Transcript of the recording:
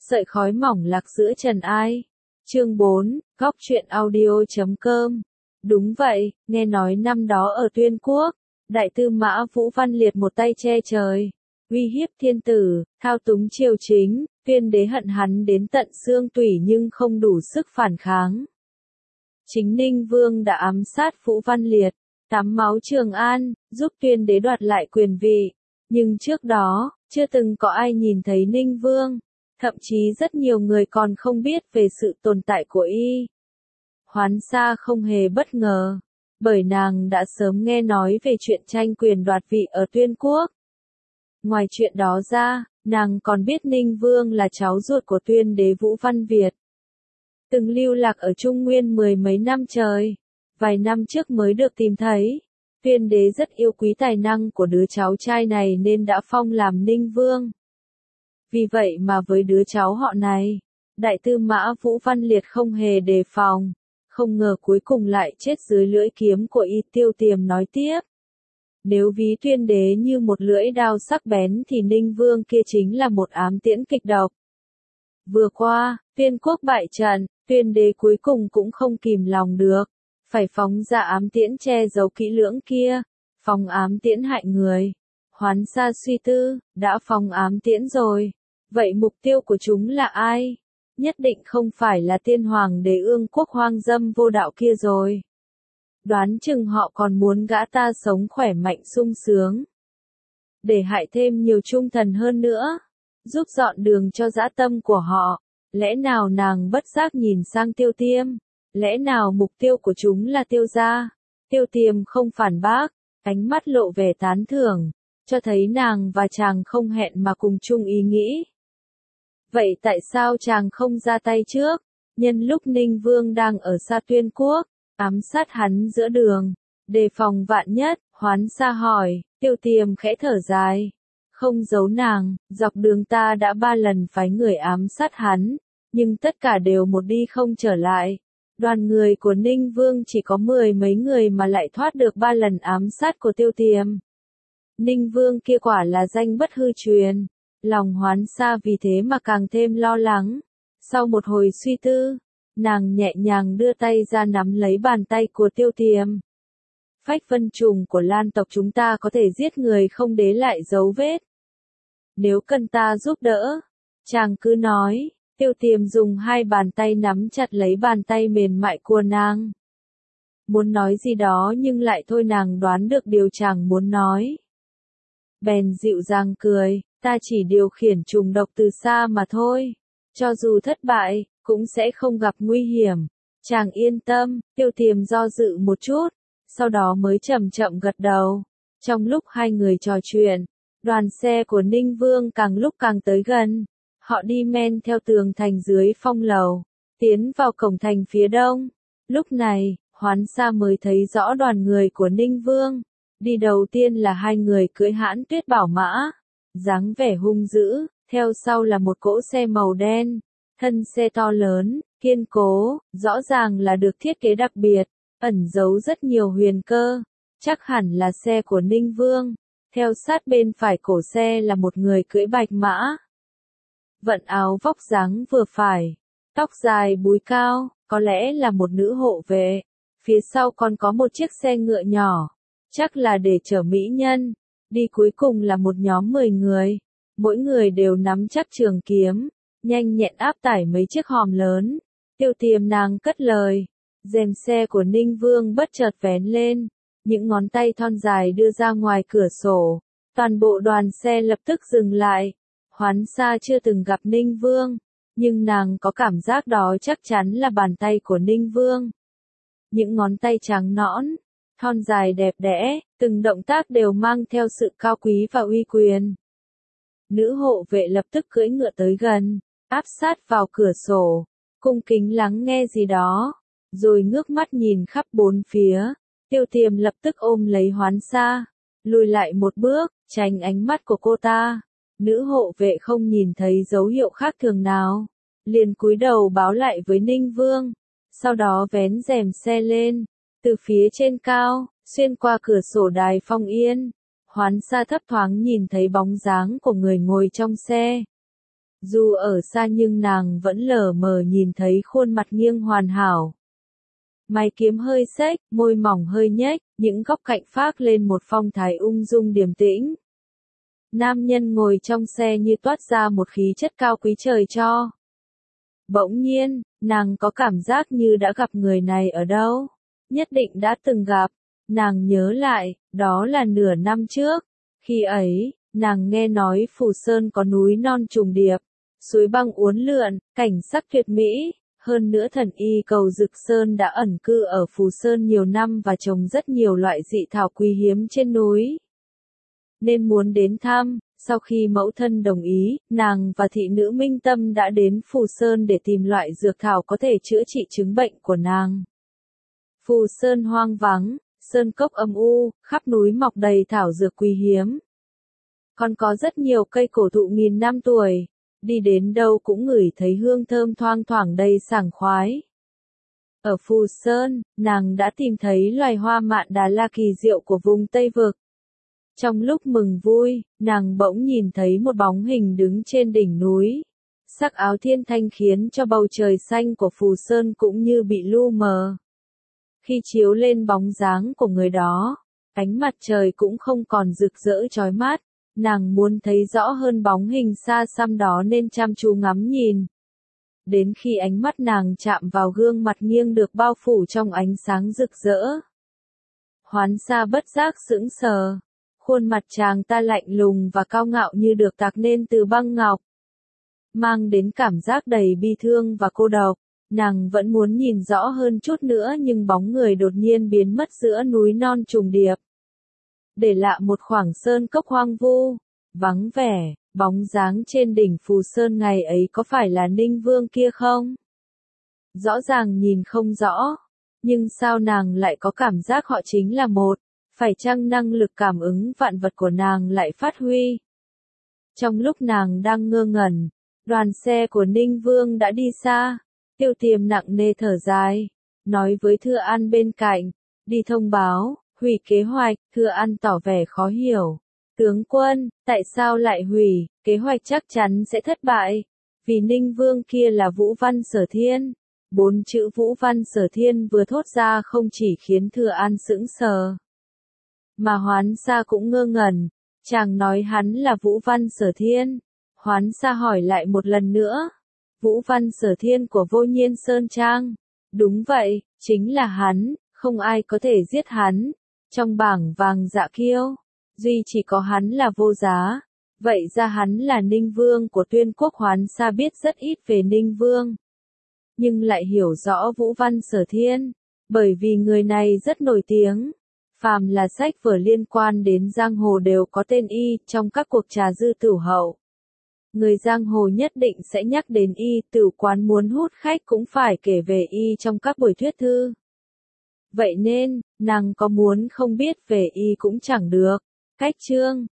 Sợi khói mỏng lạc giữa trần ai. Chương 4, góc truyện audio.com. Đúng vậy, nghe nói năm đó ở Tuyên Quốc, Đại tư mã Vũ Văn Liệt một tay che trời, uy hiếp thiên tử, thao túng triều chính, Tuyên đế hận hắn đến tận xương tủy nhưng không đủ sức phản kháng. Chính Ninh Vương đã ám sát Vũ Văn Liệt, tắm máu Trường An, giúp Tuyên đế đoạt lại quyền vị. Nhưng trước đó, chưa từng có ai nhìn thấy Ninh Vương, thậm chí rất nhiều người còn không biết về sự tồn tại của y. Hoán Sa không hề bất ngờ, bởi nàng đã sớm nghe nói về chuyện tranh quyền đoạt vị ở Tuyên Quốc. Ngoài chuyện đó ra, nàng còn biết Ninh Vương là cháu ruột của Tuyên đế Vũ Văn Việt. Từng lưu lạc ở Trung Nguyên mười mấy năm trời, vài năm trước mới được tìm thấy. Tuyên đế rất yêu quý tài năng của đứa cháu trai này nên đã phong làm Ninh Vương. Vì vậy mà với đứa cháu họ này, Đại tư mã Vũ Văn Liệt không hề đề phòng, không ngờ cuối cùng lại chết dưới lưỡi kiếm của y. Tiêu Tiềm nói tiếp. Nếu ví Tuyên đế như một lưỡi đao sắc bén thì Ninh Vương kia chính là một ám tiễn kịch độc. Vừa qua, Tuyên Quốc bại trận, Tuyên đế cuối cùng cũng không kìm lòng được, phải phóng ra ám tiễn che giấu kỹ lưỡng kia, phóng ám tiễn hại người. Hoán Sa suy tư, đã phóng ám tiễn rồi, vậy mục tiêu của chúng là ai? Nhất định không phải là tiên hoàng đế Ương Quốc hoang dâm vô đạo kia rồi. Đoán chừng họ còn muốn gã ta sống khỏe mạnh sung sướng, để hại thêm nhiều trung thần hơn nữa, giúp dọn đường cho dã tâm của họ. Lẽ nào nàng bất giác nhìn sang Tiêu Tiêm? Lẽ nào mục tiêu của chúng là Tiêu gia? Tiêu Tiêm không phản bác, ánh mắt lộ vẻ tán thưởng, cho thấy nàng và chàng không hẹn mà cùng chung ý nghĩ. Vậy tại sao chàng không ra tay trước, nhân lúc Ninh Vương đang ở xa Tuyên Quốc, ám sát hắn giữa đường, đề phòng vạn nhất? Hoán Sa hỏi. Tiêu Tiêm khẽ thở dài, không giấu nàng, dọc đường ta đã 3 lần phái người ám sát hắn, nhưng tất cả đều một đi không trở lại. Đoàn người của Ninh Vương chỉ có 10 mấy người mà lại thoát được 3 lần ám sát của Tiêu Tiềm. Ninh Vương kia quả là danh bất hư truyền. Lòng Hoán Sa vì thế mà càng thêm lo lắng. Sau một hồi suy tư, nàng nhẹ nhàng đưa tay ra nắm lấy bàn tay của Tiêu Tiềm. Phách vân trùng của Lan tộc chúng ta có thể giết người không để lại dấu vết. Nếu cần ta giúp đỡ, chàng cứ nói. Tiêu Tiềm dùng 2 bàn tay nắm chặt lấy bàn tay mềm mại của nàng. Muốn nói gì đó nhưng lại thôi, nàng đoán được điều chàng muốn nói. Bèn dịu dàng cười, ta chỉ điều khiển trùng độc từ xa mà thôi. Cho dù thất bại, cũng sẽ không gặp nguy hiểm. Chàng yên tâm. Tiêu Tiềm do dự một chút, sau đó mới chậm chậm gật đầu. Trong lúc hai người trò chuyện, đoàn xe của Ninh Vương càng lúc càng tới gần. Họ đi men theo tường thành dưới phong lầu, tiến vào cổng thành phía đông. Lúc này, Hoán Sa mới thấy rõ đoàn người của Ninh Vương. Đi đầu tiên là 2 người cưỡi hãn tuyết bảo mã, dáng vẻ hung dữ, theo sau là một cỗ xe màu đen. Thân xe to lớn, kiên cố, rõ ràng là được thiết kế đặc biệt, ẩn giấu rất nhiều huyền cơ. Chắc hẳn là xe của Ninh Vương. Theo sát bên phải cổ xe là một người cưỡi bạch mã. Vận áo vóc dáng vừa phải, tóc dài búi cao, có lẽ là một nữ hộ vệ. Phía sau còn có một chiếc xe ngựa nhỏ, chắc là để chở mỹ nhân. Đi cuối cùng là một nhóm 10 người, mỗi người đều nắm chắc trường kiếm, nhanh nhẹn áp tải mấy chiếc hòm lớn. Tiêu Tiềm nàng cất lời, rèm xe của Ninh Vương bất chợt vén lên, những ngón tay thon dài đưa ra ngoài cửa sổ, toàn bộ đoàn xe lập tức dừng lại. Hoán Sa chưa từng gặp Ninh Vương, nhưng nàng có cảm giác đó chắc chắn là bàn tay của Ninh Vương. Những ngón tay trắng nõn, thon dài đẹp đẽ, từng động tác đều mang theo sự cao quý và uy quyền. Nữ hộ vệ lập tức cưỡi ngựa tới gần, áp sát vào cửa sổ, cung kính lắng nghe gì đó, rồi ngước mắt nhìn khắp bốn phía. Tiêu Tiềm lập tức ôm lấy Hoán Sa, lùi lại một bước, tránh ánh mắt của cô ta. Nữ hộ vệ không nhìn thấy dấu hiệu khác thường nào, liền cúi đầu báo lại với Ninh Vương, sau đó vén rèm xe lên. Từ phía trên cao, xuyên qua cửa sổ đài phong yên, Hoán Sa thấp thoáng nhìn thấy bóng dáng của người ngồi trong xe. Dù ở xa nhưng nàng vẫn lờ mờ nhìn thấy khuôn mặt nghiêng hoàn hảo. Mày kiếm hơi xếch, môi mỏng hơi nhếch, những góc cạnh phác lên một phong thái ung dung điềm tĩnh. Nam nhân ngồi trong xe như toát ra một khí chất cao quý trời cho. Bỗng nhiên, nàng có cảm giác như đã gặp người này ở đâu. Nhất định đã từng gặp. Nàng nhớ lại, đó là nửa năm trước. Khi ấy, nàng nghe nói Phù Sơn có núi non trùng điệp, suối băng uốn lượn, cảnh sắc tuyệt mỹ. Hơn nữa thần y Cầu Dực Sơn đã ẩn cư ở Phù Sơn nhiều năm và trồng rất nhiều loại dị thảo quý hiếm trên núi. Nên muốn đến thăm, sau khi mẫu thân đồng ý, nàng và thị nữ Minh Tâm đã đến Phù Sơn để tìm loại dược thảo có thể chữa trị chứng bệnh của nàng. Phù Sơn hoang vắng, sơn cốc âm u, khắp núi mọc đầy thảo dược quý hiếm. Còn có rất nhiều cây cổ thụ nghìn năm tuổi, đi đến đâu cũng ngửi thấy hương thơm thoang thoảng đầy sảng khoái. Ở Phù Sơn, nàng đã tìm thấy loài hoa mạn Đà La kỳ diệu của vùng Tây Vực. Trong lúc mừng vui, nàng bỗng nhìn thấy một bóng hình đứng trên đỉnh núi. Sắc áo thiên thanh khiến cho bầu trời xanh của Phù Sơn cũng như bị lu mờ. Khi chiếu lên bóng dáng của người đó, ánh mặt trời cũng không còn rực rỡ chói mắt. Nàng muốn thấy rõ hơn bóng hình xa xăm đó nên chăm chú ngắm nhìn. Đến khi ánh mắt nàng chạm vào gương mặt nghiêng được bao phủ trong ánh sáng rực rỡ. Hoán Sa bất giác sững sờ. Khuôn mặt chàng ta lạnh lùng và cao ngạo như được tạc nên từ băng ngọc. Mang đến cảm giác đầy bi thương và cô độc. Nàng vẫn muốn nhìn rõ hơn chút nữa nhưng bóng người đột nhiên biến mất giữa núi non trùng điệp. Để lại một khoảng sơn cốc hoang vu, vắng vẻ, bóng dáng trên đỉnh Phù Sơn ngày ấy có phải là Ninh Vương kia không? Rõ ràng nhìn không rõ, nhưng sao nàng lại có cảm giác họ chính là một, phải chăng năng lực cảm ứng vạn vật của nàng lại phát huy? Trong lúc nàng đang ngơ ngẩn, đoàn xe của Ninh Vương đã đi xa, Tiêu Tiềm nặng nề thở dài, nói với Thừa An bên cạnh, đi thông báo. Hủy kế hoạch, Thừa An tỏ vẻ khó hiểu. Tướng quân, tại sao lại hủy, kế hoạch chắc chắn sẽ thất bại. Vì Ninh Vương kia là Vũ Văn Sở Thiên. 4 chữ Vũ Văn Sở Thiên vừa thốt ra không chỉ khiến Thừa An sững sờ. Mà Hoán Sa cũng ngơ ngẩn. Chàng nói hắn là Vũ Văn Sở Thiên. Hoán Sa hỏi lại một lần nữa. Vũ Văn Sở Thiên của Vô Nhiên Sơn Trang. Đúng vậy, chính là hắn, không ai có thể giết hắn. Trong bảng vàng dạ kiêu, duy chỉ có hắn là vô giá. Vậy ra hắn là Ninh Vương của Tuyên Quốc. Hoán Sa biết rất ít về Ninh Vương, nhưng lại hiểu rõ Vũ Văn Sở Thiên, bởi vì người này rất nổi tiếng. Phàm là sách vở liên quan đến giang hồ đều có tên y, trong các cuộc trà dư tửu hậu. Người giang hồ nhất định sẽ nhắc đến y, tửu quán muốn hút khách cũng phải kể về y trong các buổi thuyết thư. Vậy nên, nàng có muốn không biết về y cũng chẳng được. Cách chương